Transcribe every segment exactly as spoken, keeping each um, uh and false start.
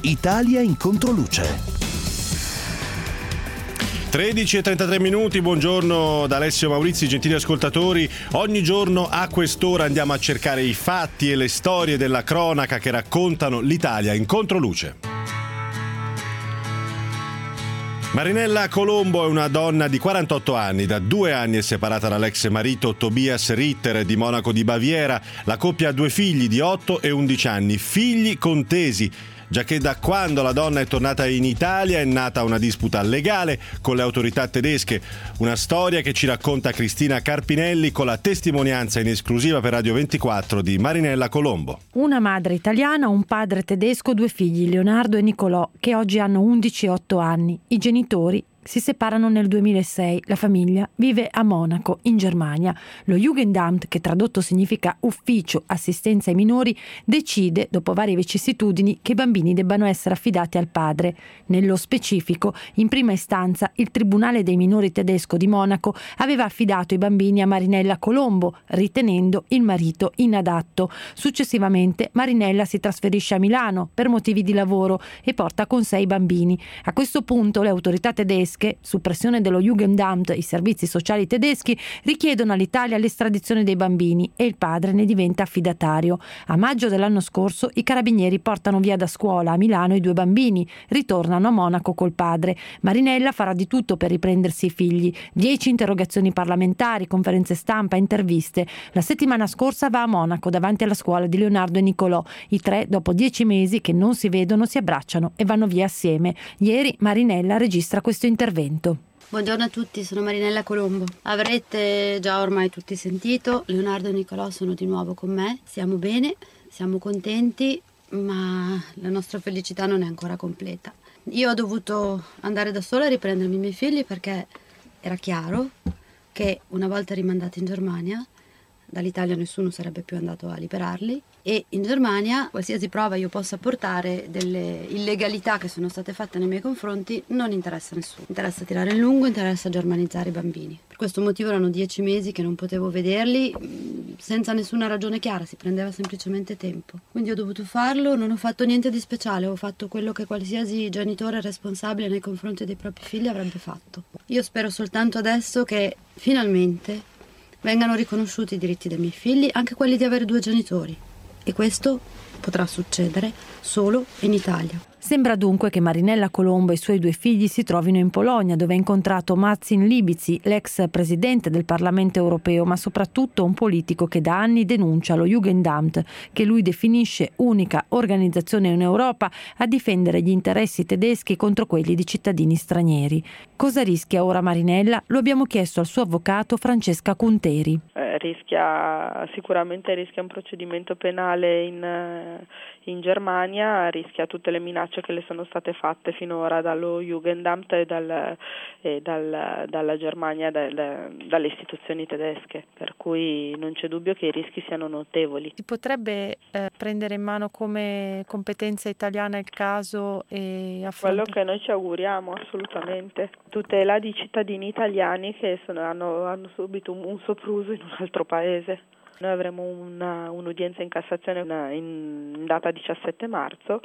Italia in controluce. tredici e trentatré minuti, buongiorno da Alessio Maurizi, gentili ascoltatori. Ogni giorno a quest'ora andiamo a cercare i fatti e le storie della cronaca che raccontano l'Italia in controluce. Marinella Colombo è una donna di quarantotto anni, da due anni è separata dall'ex marito Tobias Ritter di Monaco di Baviera. La coppia ha due figli di otto e undici anni, figli contesi, giacché da quando la donna è tornata in Italia è nata una disputa legale con le autorità tedesche. Una storia che ci racconta Cristina Carpinelli con la testimonianza in esclusiva per Radio ventiquattro di Marinella Colombo. Una madre italiana, un padre tedesco, due figli, Leonardo e Nicolò, che oggi hanno undici e otto anni. I genitori si separano nel duemilasei. La famiglia vive a Monaco, in Germania. Lo Jugendamt, che tradotto significa ufficio assistenza ai minori, decide, dopo varie vicissitudini, che i bambini debbano essere affidati al padre. Nello specifico, in prima istanza, il Tribunale dei minori tedesco di Monaco aveva affidato i bambini a Marinella Colombo, ritenendo il marito inadatto. Successivamente, Marinella si trasferisce a Milano per motivi di lavoro e porta con sé i bambini. A questo punto, le autorità tedesche, su pressione dello Jugendamt, i servizi sociali tedeschi, richiedono all'Italia l'estradizione dei bambini e il padre ne diventa affidatario. A maggio dell'anno scorso i carabinieri portano via da scuola a Milano i due bambini, ritornano a Monaco col padre. Marinella farà di tutto per riprendersi i figli. Dieci interrogazioni parlamentari, conferenze stampa, interviste. La settimana scorsa va a Monaco davanti alla scuola di Leonardo e Nicolò. I tre, dopo dieci mesi che non si vedono, si abbracciano e vanno via assieme. Ieri Marinella registra questo intervento. Buongiorno a tutti, sono Marinella Colombo. Avrete già ormai tutti sentito, Leonardo e Nicolò sono di nuovo con me. Stiamo bene, siamo contenti, ma la nostra felicità non è ancora completa. Io ho dovuto andare da sola a riprendermi i miei figli perché era chiaro che una volta rimandati in Germania, dall'Italia nessuno sarebbe più andato a liberarli, e in Germania qualsiasi prova io possa portare delle illegalità che sono state fatte nei miei confronti non interessa a nessuno. Interessa tirare in lungo, interessa germanizzare i bambini. Per questo motivo erano dieci mesi che non potevo vederli senza nessuna ragione chiara, si prendeva semplicemente tempo. Quindi ho dovuto farlo, non ho fatto niente di speciale, ho fatto quello che qualsiasi genitore responsabile nei confronti dei propri figli avrebbe fatto. Io spero soltanto adesso che finalmente vengano riconosciuti i diritti dei miei figli, anche quelli di avere due genitori. E questo potrà succedere solo in Italia. Sembra dunque che Marinella Colombo e i suoi due figli si trovino in Polonia, dove ha incontrato Marcin Libici, l'ex presidente del Parlamento europeo, ma soprattutto un politico che da anni denuncia lo Jugendamt, che lui definisce unica organizzazione in Europa a difendere gli interessi tedeschi contro quelli di cittadini stranieri. Cosa rischia ora Marinella? Lo abbiamo chiesto al suo avvocato Francesca Cunteri. Eh, rischia sicuramente rischia un procedimento penale in, in Germania, rischia tutte le minacce che le sono state fatte finora dallo Jugendamt e, dal, e dal, dalla Germania, da, da, dalle istituzioni tedesche, per cui non c'è dubbio che i rischi siano notevoli. Si potrebbe eh, prendere in mano come competenza italiana il caso e affrontare? Quello che noi ci auguriamo, assolutamente. Tutela di cittadini italiani che sono, hanno, hanno subito un, un sopruso in un altro paese. Noi avremo una, un'udienza in Cassazione una, in data diciassette marzo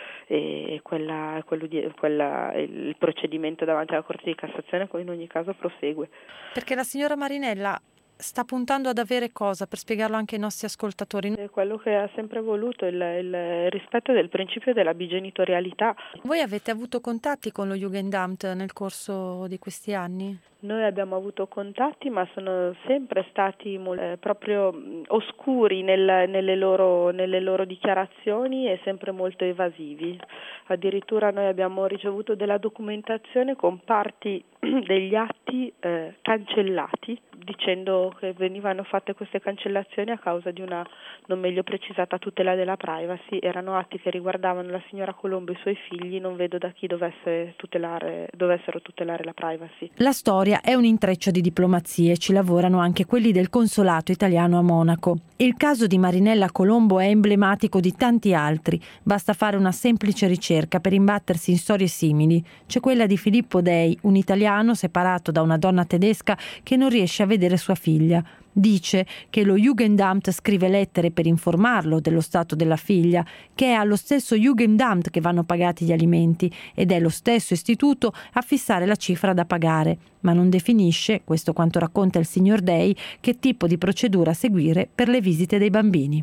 e quella, quella, il procedimento davanti alla Corte di Cassazione in ogni caso prosegue. Perché la signora Marinella sta puntando ad avere cosa, per spiegarlo anche ai nostri ascoltatori? È quello che ha sempre voluto, il, il rispetto del principio della bigenitorialità. Voi avete avuto contatti con lo Jugendamt nel corso di questi anni? Noi abbiamo avuto contatti, ma sono sempre stati eh, proprio oscuri nel, nelle, loro, nelle loro dichiarazioni e sempre molto evasivi. Addirittura noi abbiamo ricevuto della documentazione con parti degli atti eh, cancellati, dicendo che venivano fatte queste cancellazioni a causa di una non meglio precisata tutela della privacy. Erano atti che riguardavano la signora Colombo e i suoi figli, non vedo da chi dovesse tutelare, dovessero tutelare la privacy. La storia è un intreccio di diplomazie, ci lavorano anche quelli del consolato italiano a Monaco. Il caso di Marinella Colombo è emblematico di tanti altri, basta fare una semplice ricerca per imbattersi in storie simili. C'è quella di Filippo Dei, un italiano separato da una donna tedesca che non riesce a vedere sua figlia. Dice che lo Jugendamt scrive lettere per informarlo dello stato della figlia, che è allo stesso Jugendamt che vanno pagati gli alimenti ed è lo stesso istituto a fissare la cifra da pagare, ma non definisce, questo quanto racconta il signor Dei, che tipo di procedura seguire per le visite dei bambini.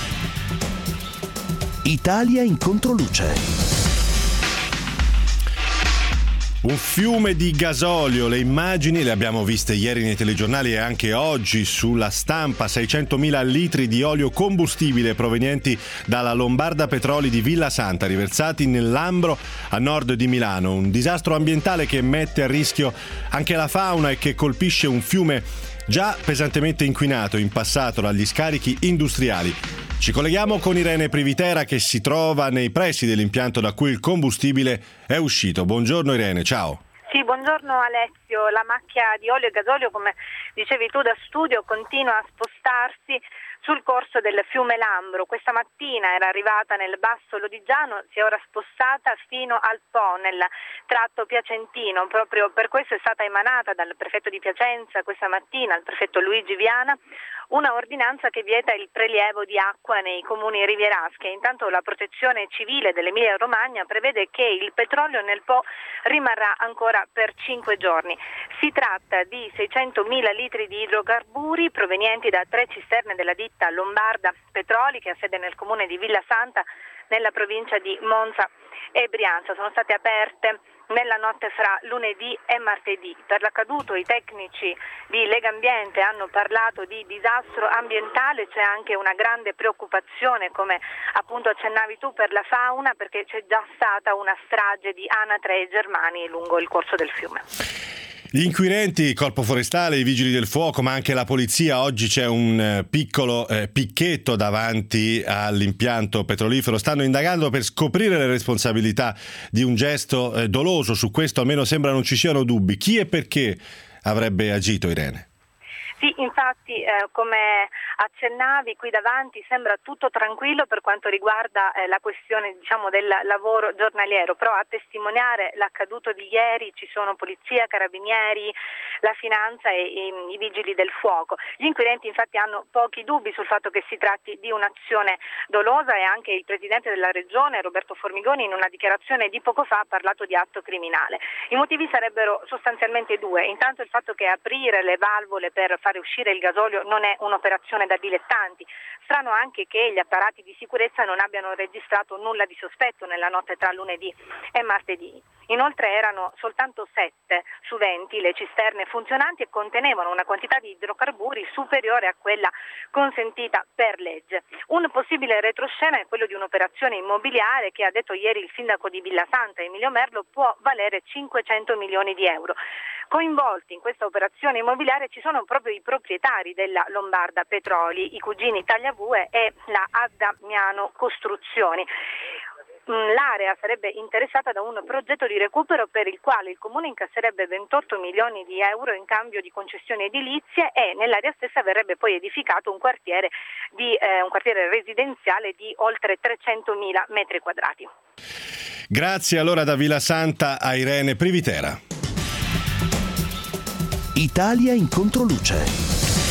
Italia in controluce. Un fiume di gasolio, le immagini le abbiamo viste ieri nei telegiornali e anche oggi sulla stampa, seicentomila litri di olio combustibile provenienti dalla Lombarda Petroli di Villa Santa riversati nel Lambro a nord di Milano, un disastro ambientale che mette a rischio anche la fauna e che colpisce un fiume già pesantemente inquinato in passato dagli scarichi industriali. Ci colleghiamo con Irene Privitera che si trova nei pressi dell'impianto da cui il combustibile è uscito. Buongiorno Irene, ciao. Sì, buongiorno Alessio. La macchia di olio e gasolio, come dicevi tu da studio, continua a spostarsi sul corso del fiume Lambro. Questa mattina era arrivata nel Basso Lodigiano, si è ora spostata fino al Po, nel tratto piacentino. Proprio per questo è stata emanata dal prefetto di Piacenza questa mattina, il prefetto Luigi Viana, una ordinanza che vieta il prelievo di acqua nei comuni rivieraschi. Intanto la protezione civile dell'Emilia Romagna prevede che il petrolio nel Po rimarrà ancora per cinque giorni. Si tratta di seicentomila litri di idrocarburi provenienti da tre cisterne della ditta Lombarda Petroli, che ha sede nel comune di Villa Santa, nella provincia di Monza e Brianza. Sono state aperte nella notte fra lunedì e martedì. Per l'accaduto i tecnici di Legambiente hanno parlato di disastro ambientale, c'è anche una grande preoccupazione, come appunto accennavi tu, per la fauna, perché c'è già stata una strage di anatre e germani lungo il corso del fiume. Gli inquirenti, il Corpo Forestale, i Vigili del Fuoco, ma anche la Polizia, oggi c'è un eh, piccolo eh, picchetto davanti all'impianto petrolifero, stanno indagando per scoprire le responsabilità di un gesto eh, doloso. Su questo almeno sembra non ci siano dubbi. Chi e perché avrebbe agito, Irene? Sì, infatti, eh, come accennavi qui davanti, sembra tutto tranquillo per quanto riguarda eh, la questione, diciamo, del lavoro giornaliero, però a testimoniare l'accaduto di ieri ci sono polizia, carabinieri, la finanza e, e i vigili del fuoco. Gli inquirenti infatti hanno pochi dubbi sul fatto che si tratti di un'azione dolosa e anche il presidente della regione, Roberto Formigoni, in una dichiarazione di poco fa ha parlato di atto criminale. I motivi sarebbero sostanzialmente due. Intanto il fatto che aprire le valvole per fare uscire il gasolio non è un'operazione da dilettanti. Strano anche che gli apparati di sicurezza non abbiano registrato nulla di sospetto nella notte tra lunedì e martedì. Inoltre erano soltanto sette su venti le cisterne funzionanti e contenevano una quantità di idrocarburi superiore a quella consentita per legge. Un possibile retroscena è quello di un'operazione immobiliare che, ha detto ieri il sindaco di Villa Santa, Emilio Merlo, può valere cinquecento milioni di euro. Coinvolti in questa operazione immobiliare ci sono proprio i proprietari della Lombarda Petroli, i cugini Tagliavue e la Addamiano Costruzioni. L'area sarebbe interessata da un progetto di recupero per il quale il comune incasserebbe ventotto milioni di euro in cambio di concessioni edilizie e nell'area stessa verrebbe poi edificato un quartiere, di, eh, un quartiere residenziale di oltre trecentomila metri quadrati. Grazie allora da Villa Santa a Irene Privitera. Italia in controluce.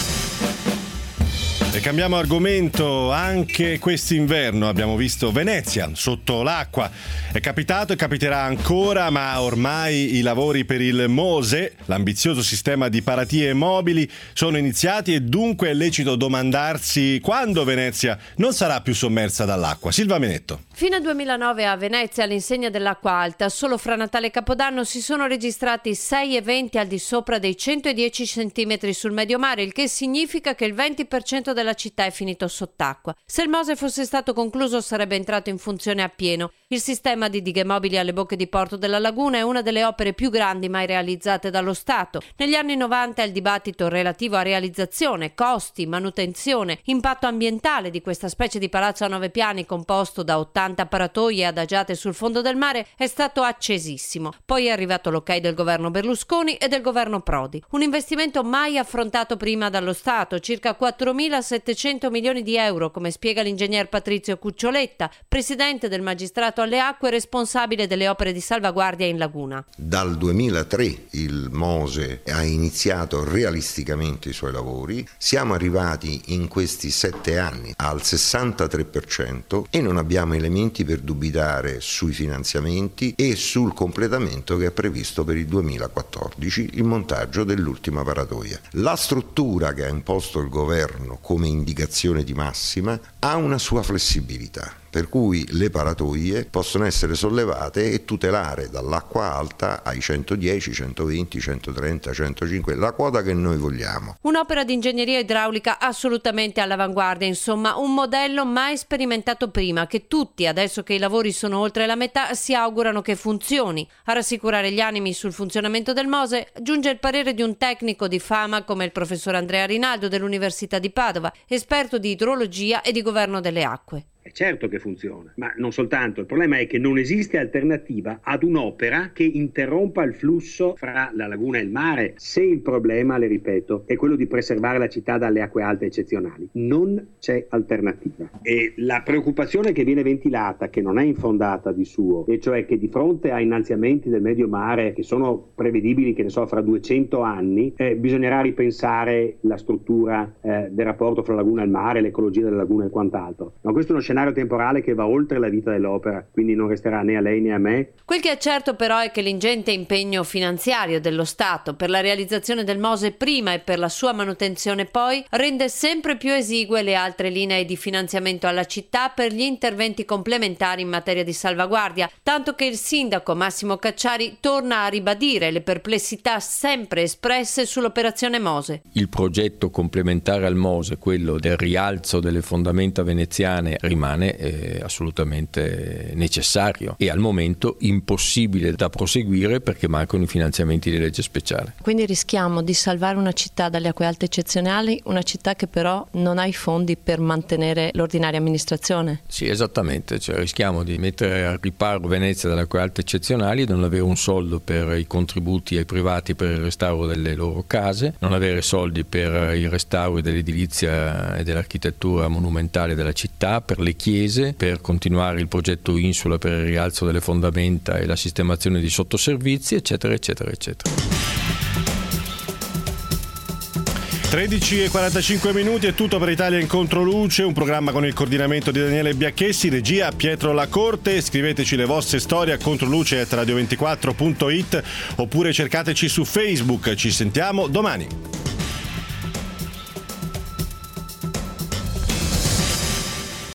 E cambiamo argomento. Anche quest'inverno abbiamo visto Venezia sotto l'acqua. È capitato e capiterà ancora, ma ormai i lavori per il MOSE, l'ambizioso sistema di paratie mobili, sono iniziati e dunque è lecito domandarsi quando Venezia non sarà più sommersa dall'acqua. Silva Menetto. Fino al duemilanove a Venezia, all'insegna dell'acqua alta, solo fra Natale e Capodanno si sono registrati sei eventi al di sopra dei centodieci centimetri sul mediomare, il che significa che il venti per cento della città è finito sott'acqua. Se il MOSE fosse stato concluso sarebbe entrato in funzione appieno. Il sistema di dighe mobili alle bocche di porto della laguna è una delle opere più grandi mai realizzate dallo Stato. Negli anni novanta il dibattito relativo a realizzazione, costi, manutenzione, impatto ambientale di questa specie di palazzo a nove piani composto da ottanta paratoie adagiate sul fondo del mare è stato accesissimo. Poi è arrivato l'ok del governo Berlusconi e del governo Prodi. Un investimento mai affrontato prima dallo Stato, circa quattromilaseicento settecento milioni di euro, come spiega l'ingegner Patrizio Cuccioletta, presidente del Magistrato alle Acque e responsabile delle opere di salvaguardia in laguna. Dal duemilatré il MOSE ha iniziato realisticamente i suoi lavori, siamo arrivati in questi sette anni al sessantatré per cento e non abbiamo elementi per dubitare sui finanziamenti e sul completamento che è previsto per il duemilaquattordici, il montaggio dell'ultima paratoia. La struttura che ha imposto il governo come indicazione di massima ha una sua flessibilità, per cui le paratoie possono essere sollevate e tutelare dall'acqua alta ai centodieci, centoventi, centotrenta, centocinque, la quota che noi vogliamo. Un'opera di ingegneria idraulica assolutamente all'avanguardia, insomma un modello mai sperimentato prima, che tutti, adesso che i lavori sono oltre la metà, si augurano che funzioni. A rassicurare gli animi sul funzionamento del MOSE giunge il parere di un tecnico di fama come il professor Andrea Rinaldo dell'Università di Padova, esperto di idrologia e di governo delle acque. È certo che funziona, ma non soltanto. Il problema è che non esiste alternativa ad un'opera che interrompa il flusso fra la laguna e il mare. Se il problema, le ripeto, è quello di preservare la città dalle acque alte eccezionali, non c'è alternativa. E la preoccupazione che viene ventilata, che non è infondata di suo, e cioè che di fronte a innalzamenti del medio mare che sono prevedibili, che ne so, fra duecento anni, eh, bisognerà ripensare la struttura eh, del rapporto fra laguna e il mare, l'ecologia della laguna e quant'altro. Ma questo è uno scenario temporale che va oltre la vita dell'opera, quindi non resterà né a lei né a me. Quel che è certo però è che l'ingente impegno finanziario dello Stato per la realizzazione del MOSE prima e per la sua manutenzione poi rende sempre più esigue le altre linee di finanziamento alla città per gli interventi complementari in materia di salvaguardia, tanto che il sindaco Massimo Cacciari torna a ribadire le perplessità sempre espresse sull'operazione MOSE. Il progetto complementare al MOSE, quello del rialzo delle fondamenta veneziane, rimane eh, assolutamente necessario e al momento impossibile da proseguire perché mancano i finanziamenti di legge speciale. Quindi rischiamo di salvare una città dalle acque alte eccezionali, una città che però non ha i fondi per mantenere l'ordinaria amministrazione. Sì, esattamente, cioè rischiamo di mettere al riparo Venezia dalle acque alte eccezionali, non avere un soldo per i contributi ai privati per il restauro delle loro case, non avere soldi per il restauro dell'edilizia e dell'architettura monumentale della città, per le chiese, per continuare il progetto Insula per il rialzo delle fondamenta e la sistemazione di sottoservizi, eccetera, eccetera, eccetera. tredici e quarantacinque minuti è tutto per Italia in Controluce, un programma con il coordinamento di Daniele Biacchessi, regia Pietro Lacorte. Scriveteci le vostre storie a controluce chiocciola radio ventiquattro punto it oppure cercateci su Facebook. Ci sentiamo domani.